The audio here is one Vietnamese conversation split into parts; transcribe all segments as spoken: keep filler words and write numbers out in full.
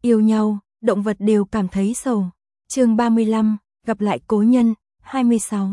Yêu nhau, động vật đều cảm thấy sầu. Chương ba mươi lăm, gặp lại cố nhân, hai mươi sáu.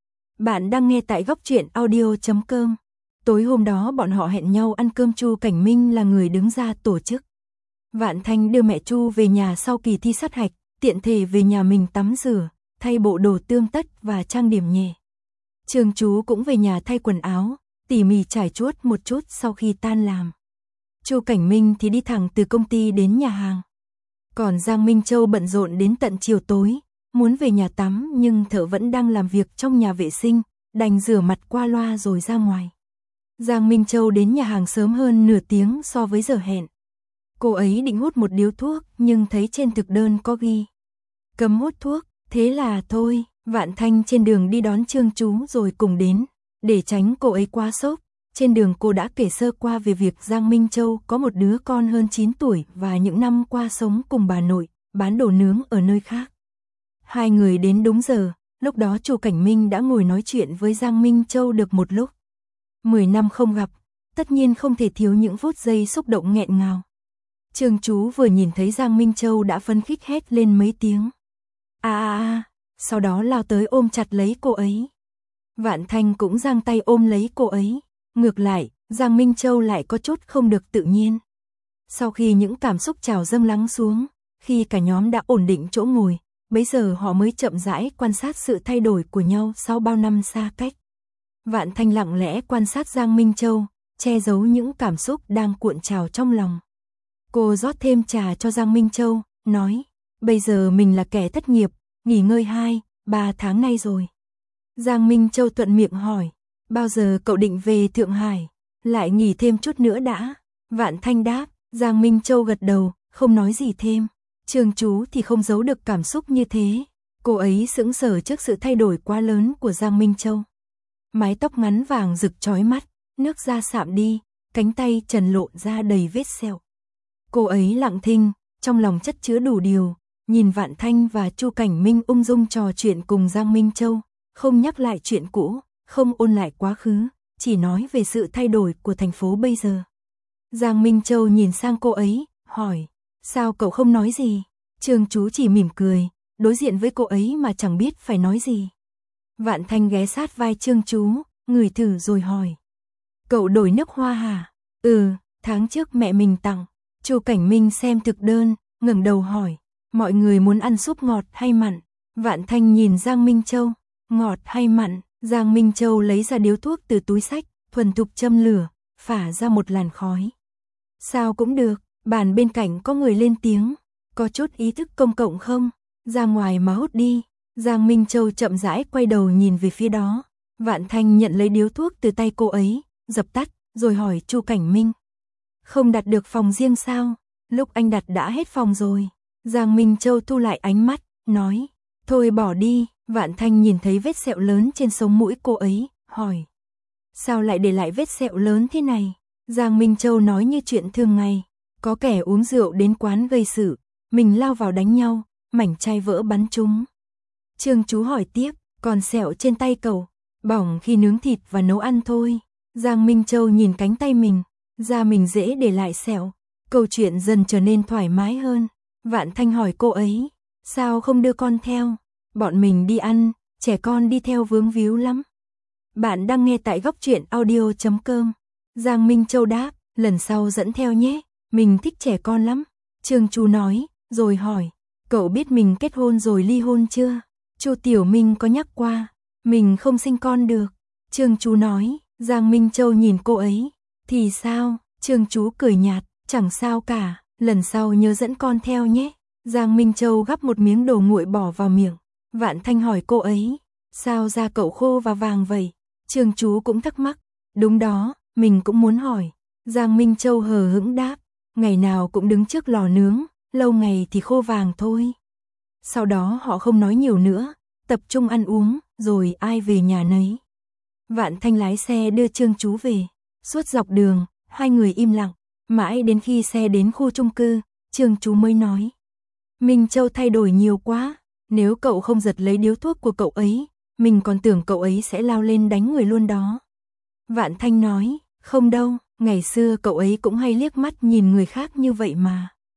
Bạn đang nghe tại góc truyện audio chấm com. Tối hôm đó bọn họ hẹn nhau ăn cơm, Chu Cảnh Minh là người đứng ra tổ chức. Vạn Thanh đưa mẹ Chu về nhà sau kỳ thi sát hạch, tiện thể về nhà mình tắm rửa, thay bộ đồ tươm tất và trang điểm nhẹ. Trương Chú cũng về nhà thay quần áo, tỉ mỉ trải chuốt một chút sau khi tan làm. Chu Cảnh Minh thì đi thẳng từ công ty đến nhà hàng. Còn Giang Minh Châu bận rộn đến tận chiều tối, muốn về nhà tắm nhưng thợ vẫn đang làm việc trong nhà vệ sinh, đành rửa mặt qua loa rồi ra ngoài. Giang Minh Châu đến nhà hàng sớm hơn nửa tiếng so với giờ hẹn. Cô ấy định hút một điếu thuốc nhưng thấy trên thực đơn có ghi cấm hút thuốc, thế là thôi. Vạn Thanh trên đường đi đón Trương Chú rồi cùng đến, để tránh cô ấy quá sốc. Trên đường cô đã kể sơ qua về việc Giang Minh Châu có một đứa con hơn chín tuổi và những năm qua sống cùng bà nội, bán đồ nướng ở nơi khác. Hai người đến đúng giờ, lúc đó Chu Cảnh Minh đã ngồi nói chuyện với Giang Minh Châu được một lúc. Mười năm không gặp, tất nhiên không thể thiếu những phút giây xúc động nghẹn ngào. Trương Chú vừa nhìn thấy Giang Minh Châu đã phấn khích hét lên mấy tiếng. À à à, sau đó lao tới ôm chặt lấy cô ấy. Vạn Thanh cũng giang tay ôm lấy cô ấy. Ngược lại, Giang Minh Châu lại có chút không được tự nhiên. Sau khi những cảm xúc trào dâng lắng xuống, khi cả nhóm đã ổn định chỗ ngồi, bấy giờ họ mới chậm rãi quan sát sự thay đổi của nhau sau bao năm xa cách. Vạn Thanh lặng lẽ quan sát Giang Minh Châu, che giấu những cảm xúc đang cuộn trào trong lòng. Cô rót thêm trà cho Giang Minh Châu, nói, bây giờ mình là kẻ thất nghiệp, nghỉ ngơi hai, ba tháng nay rồi. Giang Minh Châu thuận miệng hỏi, bao giờ cậu định về Thượng Hải, lại nghỉ thêm chút nữa đã. Vạn Thanh đáp, Giang Minh Châu gật đầu, không nói gì thêm. Trương Chú thì không giấu được cảm xúc như thế. Cô ấy sững sờ trước sự thay đổi quá lớn của Giang Minh Châu. Mái tóc ngắn vàng rực chói mắt, nước da sạm đi, cánh tay trần lộ ra đầy vết sẹo. Cô ấy lặng thinh, trong lòng chất chứa đủ điều, nhìn Vạn Thanh và Chu Cảnh Minh ung dung trò chuyện cùng Giang Minh Châu, không nhắc lại chuyện cũ, không ôn lại quá khứ, chỉ nói về sự thay đổi của thành phố bây giờ. Giang Minh Châu nhìn sang cô ấy, hỏi, sao cậu không nói gì? Trương Chú chỉ mỉm cười, đối diện với cô ấy mà chẳng biết phải nói gì. Vạn Thanh ghé sát vai Trương Chú, ngửi thử rồi hỏi, cậu đổi nước hoa hả? Ừ, tháng trước mẹ mình tặng. Chu Cảnh Minh xem thực đơn, ngẩng đầu hỏi, mọi người muốn ăn súp ngọt hay mặn? Vạn Thanh nhìn Giang Minh Châu, ngọt hay mặn? Giang Minh Châu lấy ra điếu thuốc từ túi xách, thuần thục châm lửa, phả ra một làn khói. Sao cũng được, bàn bên cạnh có người lên tiếng, có chút ý thức công cộng không? Ra ngoài mà hút đi. Giang Minh Châu chậm rãi quay đầu nhìn về phía đó. Vạn Thanh nhận lấy điếu thuốc từ tay cô ấy, dập tắt, rồi hỏi Chu Cảnh Minh. Không đặt được phòng riêng sao? Lúc anh đặt đã hết phòng rồi. Giang Minh Châu thu lại ánh mắt, nói, thôi bỏ đi. Vạn Thanh nhìn thấy vết sẹo lớn trên sống mũi cô ấy, hỏi, sao lại để lại vết sẹo lớn thế này? Giang Minh Châu nói như chuyện thường ngày, có kẻ uống rượu đến quán gây sự, mình lao vào đánh nhau, mảnh chai vỡ bắn trúng. Trương Chú hỏi tiếp, còn sẹo trên tay cậu, bỏng khi nướng thịt và nấu ăn thôi. Giang Minh Châu nhìn cánh tay mình, da mình dễ để lại sẹo. Câu chuyện dần trở nên thoải mái hơn. Vạn Thanh hỏi cô ấy, sao không đưa con theo? Bọn mình đi ăn, trẻ con đi theo vướng víu lắm. Bạn đang nghe tại góc truyện audio chấm com. Giang Minh Châu đáp, lần sau dẫn theo nhé, mình thích trẻ con lắm. Trương Chú nói, rồi hỏi, cậu biết mình kết hôn rồi ly hôn chưa? Chu Tiểu Minh có nhắc qua, mình không sinh con được. Trương Chú nói, Giang Minh Châu nhìn cô ấy, thì sao? Trương Chú cười nhạt, chẳng sao cả, lần sau nhớ dẫn con theo nhé. Giang Minh Châu gắp một miếng đồ nguội bỏ vào miệng. Vạn Thanh hỏi cô ấy, sao da cậu khô và vàng vậy? Trương Chú cũng thắc mắc, đúng đó, mình cũng muốn hỏi. Giang Minh Châu hờ hững đáp, ngày nào cũng đứng trước lò nướng, lâu ngày thì khô vàng thôi. Sau đó họ không nói nhiều nữa, tập trung ăn uống, rồi ai về nhà nấy. Vạn Thanh lái xe đưa Trương Chú về, suốt dọc đường, hai người im lặng, mãi đến khi xe đến khu chung cư, Trương Chú mới nói, Minh Châu thay đổi nhiều quá, nếu cậu không giật lấy điếu thuốc của cậu ấy, mình còn tưởng cậu ấy sẽ lao lên đánh người luôn đó. Vạn Thanh nói, không đâu, ngày xưa cậu ấy cũng hay liếc mắt nhìn người khác như vậy mà.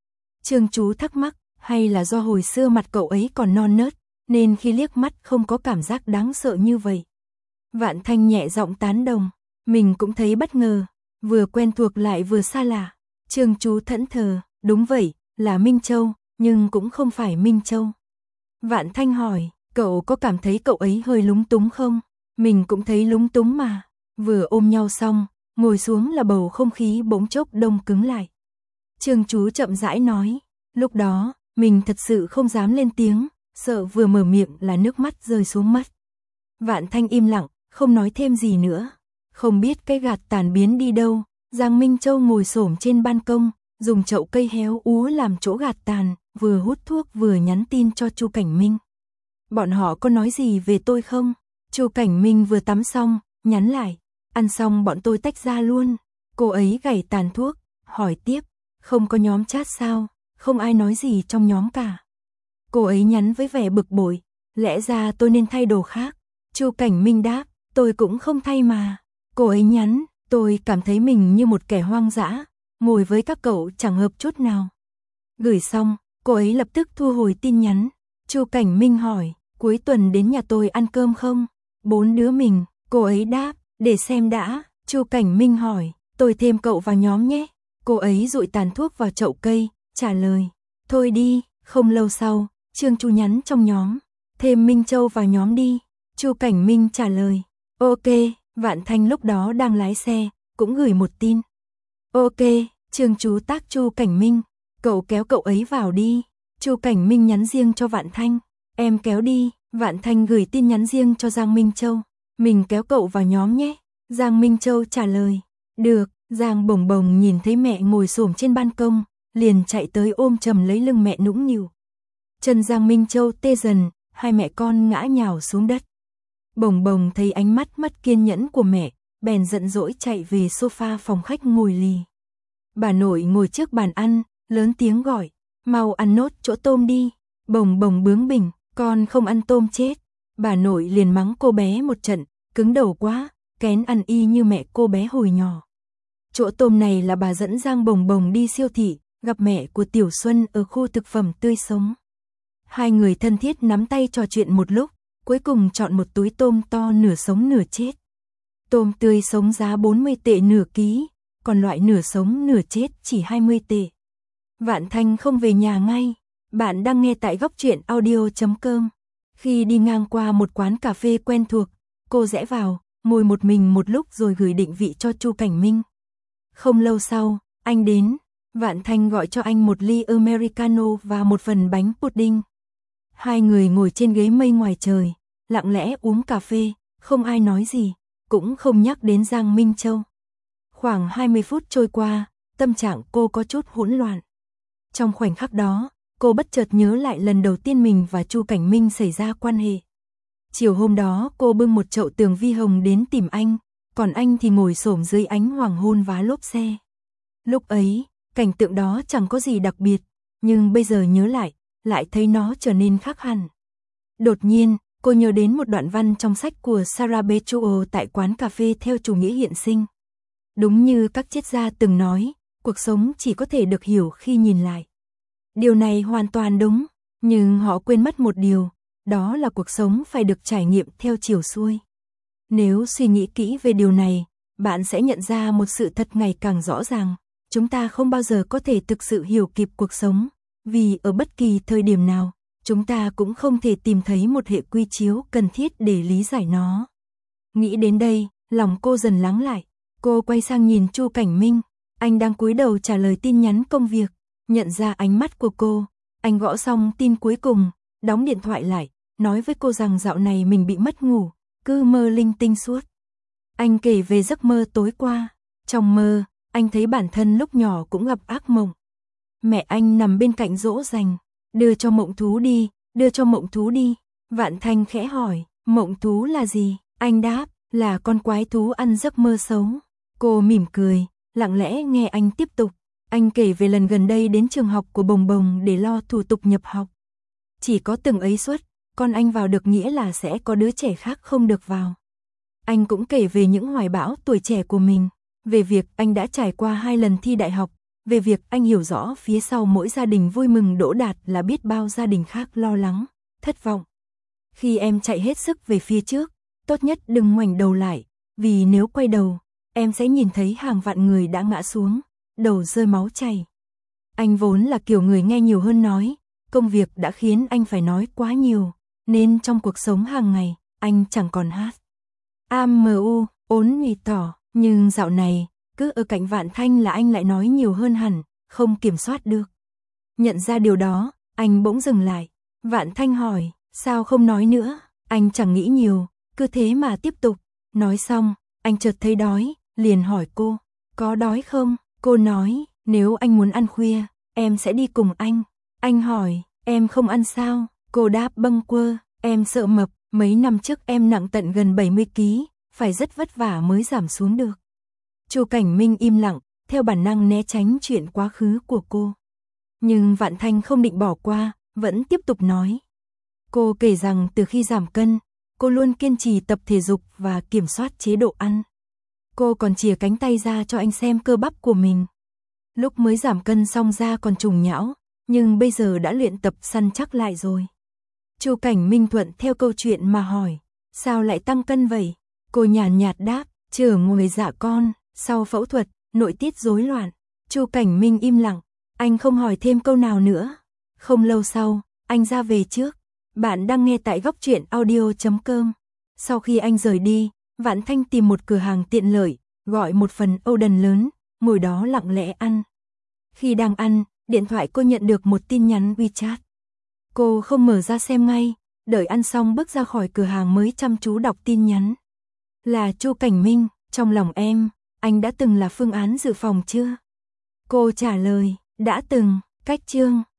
Trương Chú thắc mắc, hay là do hồi xưa mặt cậu ấy còn non nớt, nên khi liếc mắt không có cảm giác đáng sợ như vậy. Vạn Thanh nhẹ giọng tán đồng, mình cũng thấy bất ngờ, vừa quen thuộc lại vừa xa lạ. Trương Chú thẫn thờ, đúng vậy, là Minh Châu, nhưng cũng không phải Minh Châu. Vạn Thanh hỏi, cậu có cảm thấy cậu ấy hơi lúng túng không? Mình cũng thấy lúng túng mà. Vừa ôm nhau xong, ngồi xuống là bầu không khí bỗng chốc đông cứng lại. Trương Chú chậm rãi nói, lúc đó, mình thật sự không dám lên tiếng, sợ vừa mở miệng là nước mắt rơi xuống mất. Vạn Thanh im lặng, không nói thêm gì nữa. Không biết cái gạt tàn biến đi đâu, Giang Minh Châu ngồi xổm trên ban công, dùng chậu cây héo úa làm chỗ gạt tàn, vừa hút thuốc vừa nhắn tin cho Chu Cảnh Minh. Bọn họ có nói gì về tôi không? Chu Cảnh Minh vừa tắm xong, nhắn lại, ăn xong bọn tôi tách ra luôn. Cô ấy gảy tàn thuốc, hỏi tiếp, không có nhóm chat sao, không ai nói gì trong nhóm cả. Cô ấy nhắn với vẻ bực bội, lẽ ra tôi nên thay đồ khác. Chu Cảnh Minh đáp, tôi cũng không thay mà. Cô ấy nhắn, tôi cảm thấy mình như một kẻ hoang dã, ngồi với các cậu chẳng hợp chút nào. Gửi xong, cô ấy lập tức thu hồi tin nhắn. Chu Cảnh Minh hỏi, cuối tuần đến nhà tôi ăn cơm không? Bốn đứa mình, cô ấy đáp, để xem đã. Chu Cảnh Minh hỏi, tôi thêm cậu vào nhóm nhé. Cô ấy dụi tàn thuốc vào chậu cây, trả lời, thôi đi. Không lâu sau, Trương Chu nhắn trong nhóm, thêm Minh Châu vào nhóm đi. Chu Cảnh Minh trả lời, ok. Vạn Thanh lúc đó đang lái xe, cũng gửi một tin. Ok, Trương Chú tác Chu Cảnh Minh, cậu kéo cậu ấy vào đi. Chu Cảnh Minh nhắn riêng cho Vạn Thanh, em kéo đi. Vạn Thanh gửi tin nhắn riêng cho Giang Minh Châu, mình kéo cậu vào nhóm nhé. Giang Minh Châu trả lời, được. Giang Bồng Bồng nhìn thấy mẹ ngồi xổm trên ban công, liền chạy tới ôm chầm lấy lưng mẹ nũng nịu. Chân Giang Minh Châu tê dần, hai mẹ con ngã nhào xuống đất. Bồng Bồng thấy ánh mắt mất kiên nhẫn của mẹ, bèn giận dỗi chạy về sofa phòng khách ngồi lì. Bà nội ngồi trước bàn ăn, lớn tiếng gọi, mau ăn nốt chỗ tôm đi. Bồng Bồng bướng bỉnh, con không ăn tôm chết. Bà nội liền mắng cô bé một trận, cứng đầu quá, kén ăn y như mẹ cô bé hồi nhỏ. Chỗ tôm này là bà dẫn Giang Bồng Bồng đi siêu thị, gặp mẹ của Tiểu Xuân ở khu thực phẩm tươi sống. Hai người thân thiết nắm tay trò chuyện một lúc, cuối cùng chọn một túi tôm to nửa sống nửa chết. Tôm tươi sống giá bốn mươi tệ nửa ký, còn loại nửa sống nửa chết chỉ hai mươi tệ. Vạn Thanh không về nhà ngay, bạn đang nghe tại góc truyện audio chấm com. Khi đi ngang qua một quán cà phê quen thuộc, cô rẽ vào, ngồi một mình một lúc rồi gửi định vị cho Chu Cảnh Minh. Không lâu sau, anh đến, Vạn Thanh gọi cho anh một ly Americano và một phần bánh pudding. Hai người ngồi trên ghế mây ngoài trời, lặng lẽ uống cà phê, không ai nói gì, cũng không nhắc đến Giang Minh Châu. Khoảng hai mươi phút trôi qua, tâm trạng cô có chút hỗn loạn. Trong khoảnh khắc đó, cô bất chợt nhớ lại lần đầu tiên mình và Chu Cảnh Minh xảy ra quan hệ. Chiều hôm đó cô bưng một chậu tường vi hồng đến tìm anh, còn anh thì ngồi xổm dưới ánh hoàng hôn vá lốp xe. Lúc ấy, cảnh tượng đó chẳng có gì đặc biệt, nhưng bây giờ nhớ lại, lại thấy nó trở nên khác hẳn. Đột nhiên, cô nhớ đến một đoạn văn trong sách của Sarah Bechuo tại quán cà phê theo chủ nghĩa hiện sinh. Đúng như các triết gia từng nói, cuộc sống chỉ có thể được hiểu khi nhìn lại. Điều này hoàn toàn đúng, nhưng họ quên mất một điều, đó là cuộc sống phải được trải nghiệm theo chiều xuôi. Nếu suy nghĩ kỹ về điều này, bạn sẽ nhận ra một sự thật ngày càng rõ ràng. Chúng ta không bao giờ có thể thực sự hiểu kịp cuộc sống, vì ở bất kỳ thời điểm nào, chúng ta cũng không thể tìm thấy một hệ quy chiếu cần thiết để lý giải nó. Nghĩ đến đây, lòng cô dần lắng lại. Cô quay sang nhìn Chu Cảnh Minh, anh đang cúi đầu trả lời tin nhắn công việc. Nhận ra ánh mắt của cô, anh gõ xong tin cuối cùng, đóng điện thoại lại, nói với cô rằng dạo này mình bị mất ngủ, cứ mơ linh tinh suốt. Anh kể về giấc mơ tối qua. Trong mơ, anh thấy bản thân lúc nhỏ cũng gặp ác mộng. Mẹ anh nằm bên cạnh dỗ dành, đưa cho mộng thú đi, đưa cho mộng thú đi. Vạn Thanh khẽ hỏi, mộng thú là gì? Anh đáp, là con quái thú ăn giấc mơ xấu. Cô mỉm cười, lặng lẽ nghe anh tiếp tục. Anh kể về lần gần đây đến trường học của Bồng Bồng để lo thủ tục nhập học. Chỉ có từng ấy suất, con anh vào được nghĩa là sẽ có đứa trẻ khác không được vào. Anh cũng kể về những hoài bão tuổi trẻ của mình, về việc anh đã trải qua hai lần thi đại học, về việc anh hiểu rõ phía sau mỗi gia đình vui mừng đỗ đạt là biết bao gia đình khác lo lắng, thất vọng. Khi em chạy hết sức về phía trước, tốt nhất đừng ngoảnh đầu lại, vì nếu quay đầu, em sẽ nhìn thấy hàng vạn người đã ngã xuống, đầu rơi máu chảy. Anh vốn là kiểu người nghe nhiều hơn nói, công việc đã khiến anh phải nói quá nhiều, nên trong cuộc sống hàng ngày, anh chẳng còn hát. Amu, ốn mì tỏ, nhưng dạo này, cứ ở cạnh Vạn Thanh là anh lại nói nhiều hơn hẳn, không kiểm soát được. Nhận ra điều đó, anh bỗng dừng lại. Vạn Thanh hỏi, sao không nói nữa? Anh chẳng nghĩ nhiều, cứ thế mà tiếp tục. Nói xong, anh chợt thấy đói, liền hỏi cô, có đói không? Cô nói, nếu anh muốn ăn khuya, em sẽ đi cùng anh. Anh hỏi, em không ăn sao? Cô đáp bâng quơ, em sợ mập, mấy năm trước em nặng tận gần bảy mươi ki lô gam, phải rất vất vả mới giảm xuống được. Chu Cảnh Minh im lặng, theo bản năng né tránh chuyện quá khứ của cô. Nhưng Vạn Thanh không định bỏ qua, vẫn tiếp tục nói. Cô kể rằng từ khi giảm cân, cô luôn kiên trì tập thể dục và kiểm soát chế độ ăn. Cô còn chìa cánh tay ra cho anh xem cơ bắp của mình. Lúc mới giảm cân xong da còn trùng nhão, nhưng bây giờ đã luyện tập săn chắc lại rồi. Chu Cảnh Minh thuận theo câu chuyện mà hỏi, sao lại tăng cân vậy? Cô nhàn nhạt đáp, chở ngồi dạ con, sau phẫu thuật, nội tiết rối loạn. Chu Cảnh Minh im lặng, anh không hỏi thêm câu nào nữa. Không lâu sau, anh ra về trước. Bạn đang nghe tại góc truyện audio chấm com. Sau khi anh rời đi, Vạn Thanh tìm một cửa hàng tiện lợi, gọi một phần Oden lớn, ngồi đó lặng lẽ ăn. Khi đang ăn, điện thoại cô nhận được một tin nhắn WeChat. Cô không mở ra xem ngay, đợi ăn xong bước ra khỏi cửa hàng mới chăm chú đọc tin nhắn. Là Chu Cảnh Minh, trong lòng em, anh đã từng là phương án dự phòng chưa? Cô trả lời, đã từng, cách chương